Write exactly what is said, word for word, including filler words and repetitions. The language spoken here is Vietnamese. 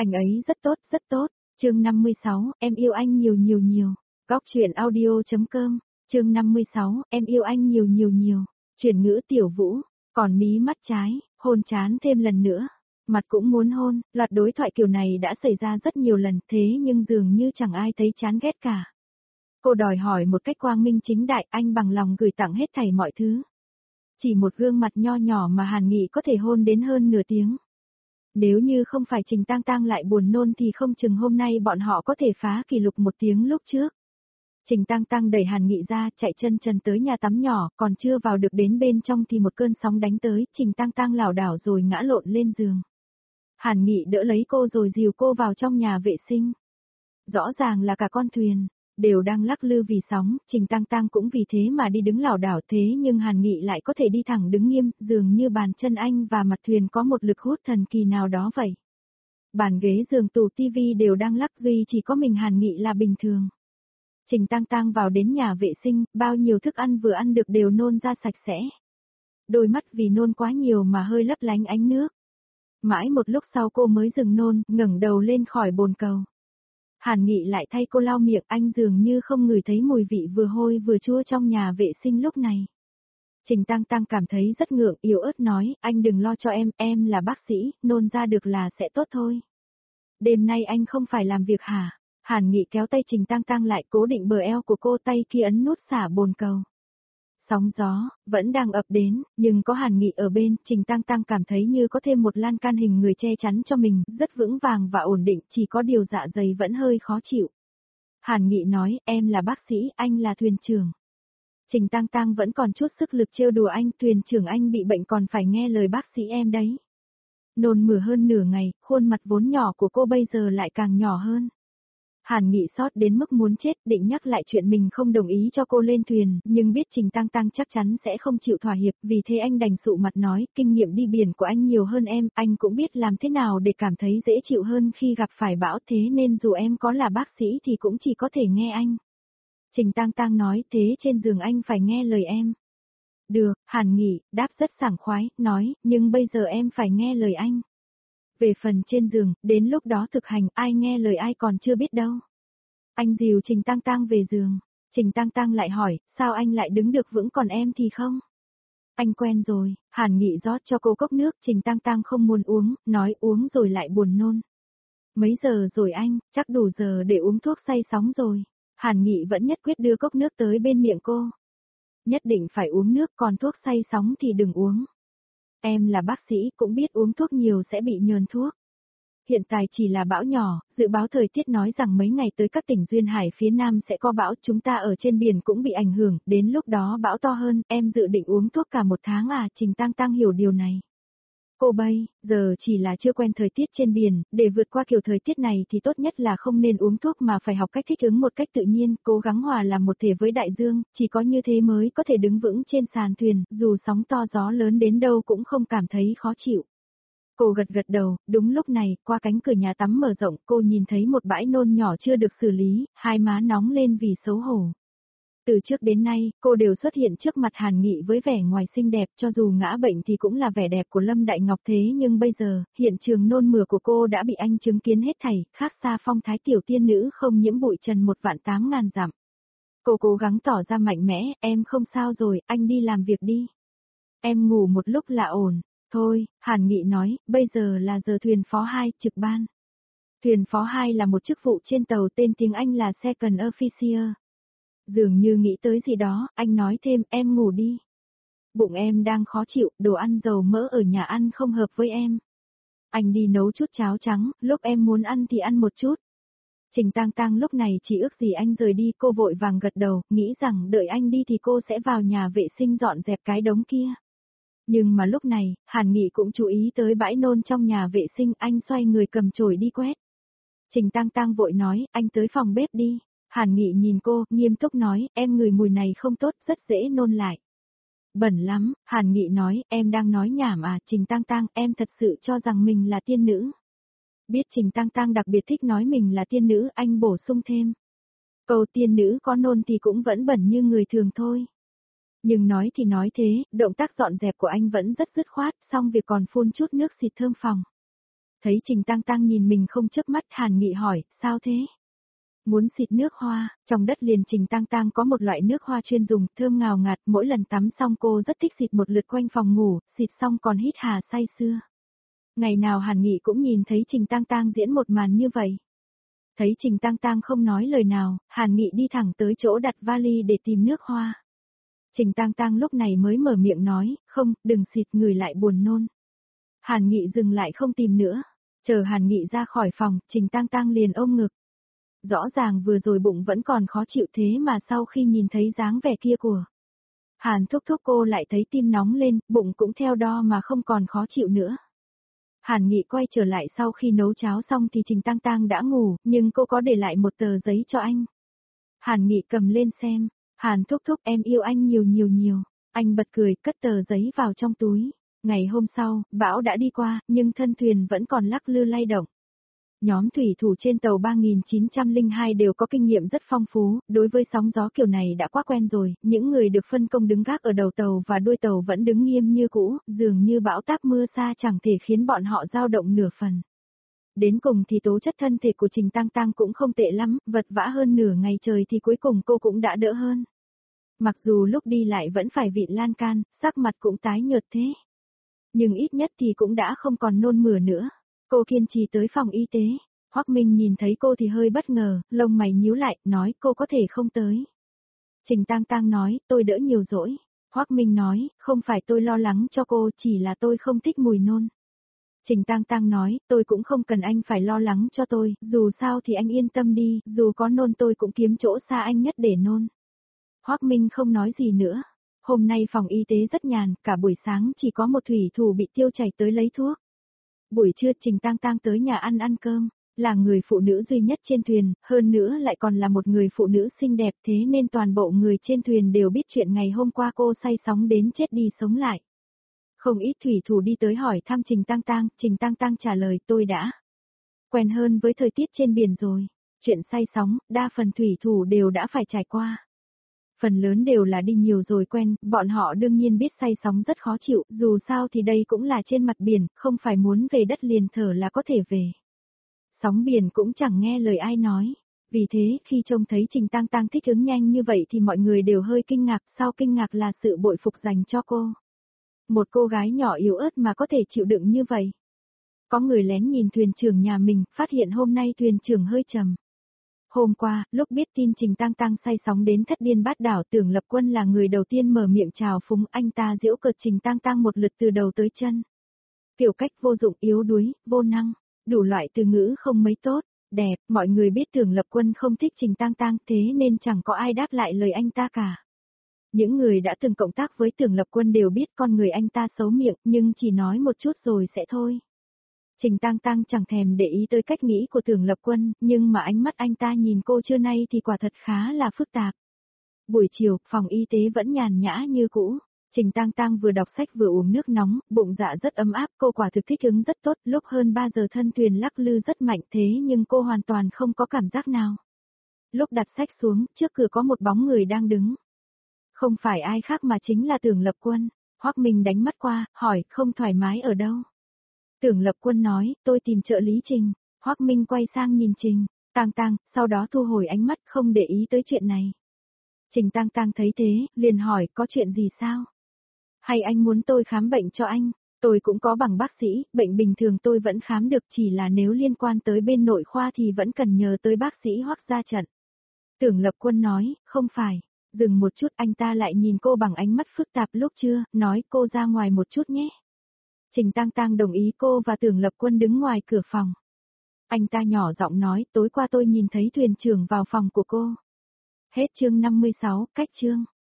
Anh ấy rất tốt, rất tốt. Chương năm mươi sáu, em yêu anh nhiều nhiều nhiều. Góc truyện audio.com. Chương năm mươi sáu, em yêu anh nhiều nhiều nhiều. Chuyển ngữ Tiểu Vũ, còn mí mắt trái, hôn chán thêm lần nữa. Mặt cũng muốn hôn, loạt đối thoại kiểu này đã xảy ra rất nhiều lần, thế nhưng dường như chẳng ai thấy chán ghét cả. Cô đòi hỏi một cách quang minh chính đại, anh bằng lòng gửi tặng hết thảy mọi thứ. Chỉ một gương mặt nho nhỏ mà Hàn Nghị có thể hôn đến hơn nửa tiếng. Nếu như không phải Trình Tang Tang lại buồn nôn thì không chừng hôm nay bọn họ có thể phá kỷ lục một tiếng lúc trước. Trình Tang Tang đẩy Hàn Nghị ra, chạy chân trần tới nhà tắm nhỏ, còn chưa vào được đến bên trong thì một cơn sóng đánh tới, Trình Tang Tang lảo đảo rồi ngã lộn lên giường. Hàn Nghị đỡ lấy cô rồi dìu cô vào trong nhà vệ sinh. Rõ ràng là cả con thuyền đều đang lắc lư vì sóng, Trình Tang Tang cũng vì thế mà đi đứng lảo đảo, thế nhưng Hàn Nghị lại có thể đi thẳng đứng nghiêm, dường như bàn chân anh và mặt thuyền có một lực hút thần kỳ nào đó vậy. Bàn ghế giường tủ tivi đều đang lắc, duy chỉ có mình Hàn Nghị là bình thường. Trình Tang Tang vào đến nhà vệ sinh, bao nhiêu thức ăn vừa ăn được đều nôn ra sạch sẽ. Đôi mắt vì nôn quá nhiều mà hơi lấp lánh ánh nước. Mãi một lúc sau cô mới dừng nôn, ngẩng đầu lên khỏi bồn cầu. Hàn Nghị lại thay cô lau miệng, anh dường như không ngửi thấy mùi vị vừa hôi vừa chua trong nhà vệ sinh lúc này. Trình Tang Tang cảm thấy rất ngượng, yếu ớt nói, anh đừng lo cho em, em là bác sĩ, nôn ra được là sẽ tốt thôi. Đêm nay anh không phải làm việc hả? Hàn Nghị kéo tay Trình Tang Tang lại, cố định bờ eo của cô, tay kia ấn nút xả bồn cầu. Sóng gió vẫn đang ập đến, nhưng có Hàn Nghị ở bên, Trình Tang Tang cảm thấy như có thêm một lan can hình người che chắn cho mình, rất vững vàng và ổn định, chỉ có điều dạ dày vẫn hơi khó chịu. Hàn Nghị nói, em là bác sĩ, anh là thuyền trưởng. Trình Tang Tang vẫn còn chút sức lực trêu đùa anh, thuyền trưởng anh bị bệnh còn phải nghe lời bác sĩ em đấy. Nôn mửa hơn nửa ngày, khuôn mặt vốn nhỏ của cô bây giờ lại càng nhỏ hơn. Hàn Nghị sót đến mức muốn chết, định nhắc lại chuyện mình không đồng ý cho cô lên thuyền, nhưng biết Trình Tang Tang chắc chắn sẽ không chịu thỏa hiệp, vì thế anh đành sụ mặt nói, kinh nghiệm đi biển của anh nhiều hơn em, anh cũng biết làm thế nào để cảm thấy dễ chịu hơn khi gặp phải bão, thế nên dù em có là bác sĩ thì cũng chỉ có thể nghe anh. Trình Tang Tang nói, thế trên giường anh phải nghe lời em. Được, Hàn Nghị đáp rất sảng khoái, nói, nhưng bây giờ em phải nghe lời anh. Về phần trên giường, đến lúc đó thực hành, ai nghe lời ai còn chưa biết đâu. Anh dìu Trình Tang Tang về giường. Trình Tang Tang lại hỏi, sao anh lại đứng được vững còn em thì không? Anh quen rồi. Hàn Nghị rót cho cô cốc nước, Trình Tang Tang không muốn uống, nói uống rồi lại buồn nôn. Mấy giờ rồi anh, chắc đủ giờ để uống thuốc say sóng rồi. Hàn Nghị vẫn nhất quyết đưa cốc nước tới bên miệng cô. Nhất định phải uống nước, còn thuốc say sóng thì đừng uống. Em là bác sĩ, cũng biết uống thuốc nhiều sẽ bị nhờn thuốc. Hiện tại chỉ là bão nhỏ, dự báo thời tiết nói rằng mấy ngày tới các tỉnh duyên hải phía Nam sẽ có bão, chúng ta ở trên biển cũng bị ảnh hưởng, đến lúc đó bão to hơn, em dự định uống thuốc cả một tháng à? Trình Tang Tang hiểu điều này. Cô bây giờ chỉ là chưa quen thời tiết trên biển, để vượt qua kiểu thời tiết này thì tốt nhất là không nên uống thuốc mà phải học cách thích ứng một cách tự nhiên, cố gắng hòa làm một thể với đại dương, chỉ có như thế mới có thể đứng vững trên sàn thuyền, dù sóng to gió lớn đến đâu cũng không cảm thấy khó chịu. Cô gật gật đầu, đúng lúc này, qua cánh cửa nhà tắm mở rộng, cô nhìn thấy một bãi nôn nhỏ chưa được xử lý, hai má nóng lên vì xấu hổ. Từ trước đến nay, cô đều xuất hiện trước mặt Hàn Nghị với vẻ ngoài xinh đẹp, cho dù ngã bệnh thì cũng là vẻ đẹp của Lâm Đại Ngọc, thế nhưng bây giờ, hiện trường nôn mửa của cô đã bị anh chứng kiến hết thảy, khác xa phong thái tiểu tiên nữ không nhiễm bụi trần một vạn tám ngàn dặm. Cô cố gắng tỏ ra mạnh mẽ, em không sao rồi, anh đi làm việc đi. Em ngủ một lúc là ổn. Thôi, Hàn Nghị nói, bây giờ là giờ thuyền phó hai, trực ban. Thuyền phó hai là một chức vụ trên tàu, tên tiếng Anh là Second Officer. Dường như nghĩ tới gì đó, anh nói thêm, em ngủ đi. Bụng em đang khó chịu, đồ ăn dầu mỡ ở nhà ăn không hợp với em. Anh đi nấu chút cháo trắng, lúc em muốn ăn thì ăn một chút. Trình Tang Tang lúc này chỉ ước gì anh rời đi, cô vội vàng gật đầu, nghĩ rằng đợi anh đi thì cô sẽ vào nhà vệ sinh dọn dẹp cái đống kia. Nhưng mà lúc này, Hàn Nghị cũng chú ý tới bãi nôn trong nhà vệ sinh, anh xoay người cầm chổi đi quét. Trình Tang Tang vội nói, anh tới phòng bếp đi. Hàn Nghị nhìn cô, nghiêm túc nói, em ngửi mùi này không tốt, rất dễ nôn lại. Bẩn lắm, Hàn Nghị nói, em đang nói nhảm à? Trình Tang Tang, em thật sự cho rằng mình là tiên nữ. Biết Trình Tang Tang đặc biệt thích nói mình là tiên nữ, anh bổ sung thêm. Câu tiên nữ có nôn thì cũng vẫn bẩn như người thường thôi. Nhưng nói thì nói thế, động tác dọn dẹp của anh vẫn rất dứt khoát, xong việc còn phun chút nước xịt thơm phòng. Thấy Trình Tăng Tăng nhìn mình không chớp mắt, Hàn Nghị hỏi, sao thế? Muốn xịt nước hoa, trong đất liền Trình Tăng Tăng có một loại nước hoa chuyên dùng, thơm ngào ngạt, mỗi lần tắm xong cô rất thích xịt một lượt quanh phòng ngủ, xịt xong còn hít hà say sưa. Ngày nào Hàn Nghị cũng nhìn thấy Trình Tăng Tăng diễn một màn như vậy. Thấy Trình Tăng Tăng không nói lời nào, Hàn Nghị đi thẳng tới chỗ đặt vali để tìm nước hoa. Trình Tăng Tăng lúc này mới mở miệng nói, không, đừng xịt, người lại buồn nôn. Hàn Nghị dừng lại không tìm nữa. Chờ Hàn Nghị ra khỏi phòng, Trình Tăng Tăng liền ôm ngực. Rõ ràng vừa rồi bụng vẫn còn khó chịu thế mà sau khi nhìn thấy dáng vẻ kia của Hàn Thúc Thúc cô lại thấy tim nóng lên, bụng cũng theo đo mà không còn khó chịu nữa. Hàn Nghị quay trở lại sau khi nấu cháo xong thì Trình Tăng Tăng đã ngủ, nhưng cô có để lại một tờ giấy cho anh. Hàn Nghị cầm lên xem, Hàn Thúc Thúc em yêu anh nhiều nhiều nhiều. Anh bật cười, cất tờ giấy vào trong túi. Ngày hôm sau, bão đã đi qua, nhưng thân thuyền vẫn còn lắc lư lay động. Nhóm thủy thủ trên tàu ba nghìn chín trăm lẻ hai đều có kinh nghiệm rất phong phú, đối với sóng gió kiểu này đã quá quen rồi, những người được phân công đứng gác ở đầu tàu và đuôi tàu vẫn đứng nghiêm như cũ, dường như bão táp mưa xa chẳng thể khiến bọn họ dao động nửa phần. Đến cùng thì tố chất thân thể của Trình Tăng Tăng cũng không tệ lắm, vật vã hơn nửa ngày trời thì cuối cùng cô cũng đã đỡ hơn. Mặc dù lúc đi lại vẫn phải vịn lan can, sắc mặt cũng tái nhợt thế. Nhưng ít nhất thì cũng đã không còn nôn mửa nữa. Cô kiên trì tới phòng y tế. Hoắc Minh nhìn thấy cô thì hơi bất ngờ, lông mày nhíu lại, nói cô có thể không tới. Trình Tăng Tăng nói, tôi đỡ nhiều rồi. Hoắc Minh nói, không phải tôi lo lắng cho cô, chỉ là tôi không thích mùi nôn. Trình Tăng Tăng nói, tôi cũng không cần anh phải lo lắng cho tôi, dù sao thì anh yên tâm đi, dù có nôn tôi cũng kiếm chỗ xa anh nhất để nôn. Hoắc Minh không nói gì nữa. Hôm nay phòng y tế rất nhàn, cả buổi sáng chỉ có một thủy thủ bị tiêu chảy tới lấy thuốc. Buổi trưa Trình Tăng Tăng tới nhà ăn ăn cơm, là người phụ nữ duy nhất trên thuyền, hơn nữa lại còn là một người phụ nữ xinh đẹp thế nên toàn bộ người trên thuyền đều biết chuyện ngày hôm qua cô say sóng đến chết đi sống lại. Không ít thủy thủ đi tới hỏi thăm Trình Tăng Tăng, Trình Tăng Tăng trả lời tôi đã quen hơn với thời tiết trên biển rồi. Chuyện say sóng, đa phần thủy thủ đều đã phải trải qua. Phần lớn đều là đi nhiều rồi quen, bọn họ đương nhiên biết say sóng rất khó chịu, dù sao thì đây cũng là trên mặt biển, không phải muốn về đất liền thở là có thể về. Sóng biển cũng chẳng nghe lời ai nói, vì thế khi trông thấy Trình Tăng Tăng thích ứng nhanh như vậy thì mọi người đều hơi kinh ngạc, sau kinh ngạc là sự bội phục dành cho cô. Một cô gái nhỏ yếu ớt mà có thể chịu đựng như vậy. Có người lén nhìn thuyền trưởng nhà mình, phát hiện hôm nay thuyền trưởng hơi trầm. Hôm qua, lúc biết tin Trình Tăng Tăng say sóng đến thất điên bát đảo, Tưởng Lập Quân là người đầu tiên mở miệng chào phúng, anh ta giễu cợt Trình Tăng Tăng một lượt từ đầu tới chân. Kiểu cách vô dụng, yếu đuối, vô năng, đủ loại từ ngữ không mấy tốt, đẹp, mọi người biết Tưởng Lập Quân không thích Trình Tăng Tăng thế nên chẳng có ai đáp lại lời anh ta cả. Những người đã từng cộng tác với Tưởng Lập Quân đều biết con người anh ta xấu miệng nhưng chỉ nói một chút rồi sẽ thôi. Trình Tăng Tăng chẳng thèm để ý tới cách nghĩ của Tưởng Lập Quân, nhưng mà ánh mắt anh ta nhìn cô trưa nay thì quả thật khá là phức tạp. Buổi chiều, phòng y tế vẫn nhàn nhã như cũ. Trình Tăng Tăng vừa đọc sách vừa uống nước nóng, bụng dạ rất ấm áp, cô quả thực thích ứng rất tốt, lúc hơn ba giờ thân thuyền lắc lư rất mạnh thế nhưng cô hoàn toàn không có cảm giác nào. Lúc đặt sách xuống, trước cửa có một bóng người đang đứng. Không phải ai khác mà chính là Tưởng Lập Quân. Hoắc Minh đánh mắt qua, hỏi, không thoải mái ở đâu? Tưởng Lập Quân nói, tôi tìm trợ lý Trình. Hoắc Minh quay sang nhìn Trình Tăng Tăng, sau đó thu hồi ánh mắt không để ý tới chuyện này. Trình Tăng Tăng thấy thế, liền hỏi, có chuyện gì sao? Hay anh muốn tôi khám bệnh cho anh? Tôi cũng có bằng bác sĩ, bệnh bình thường tôi vẫn khám được, chỉ là nếu liên quan tới bên nội khoa thì vẫn cần nhờ tới bác sĩ Hoắc ra trận. Tưởng Lập Quân nói, không phải. Dừng một chút, anh ta lại nhìn cô bằng ánh mắt phức tạp lúc chưa, nói cô ra ngoài một chút nhé. Trình Tăng Tăng đồng ý, cô và Tưởng Lập Quân đứng ngoài cửa phòng. Anh ta nhỏ giọng nói, tối qua tôi nhìn thấy thuyền trưởng vào phòng của cô. Hết chương năm mươi sáu, cách chương.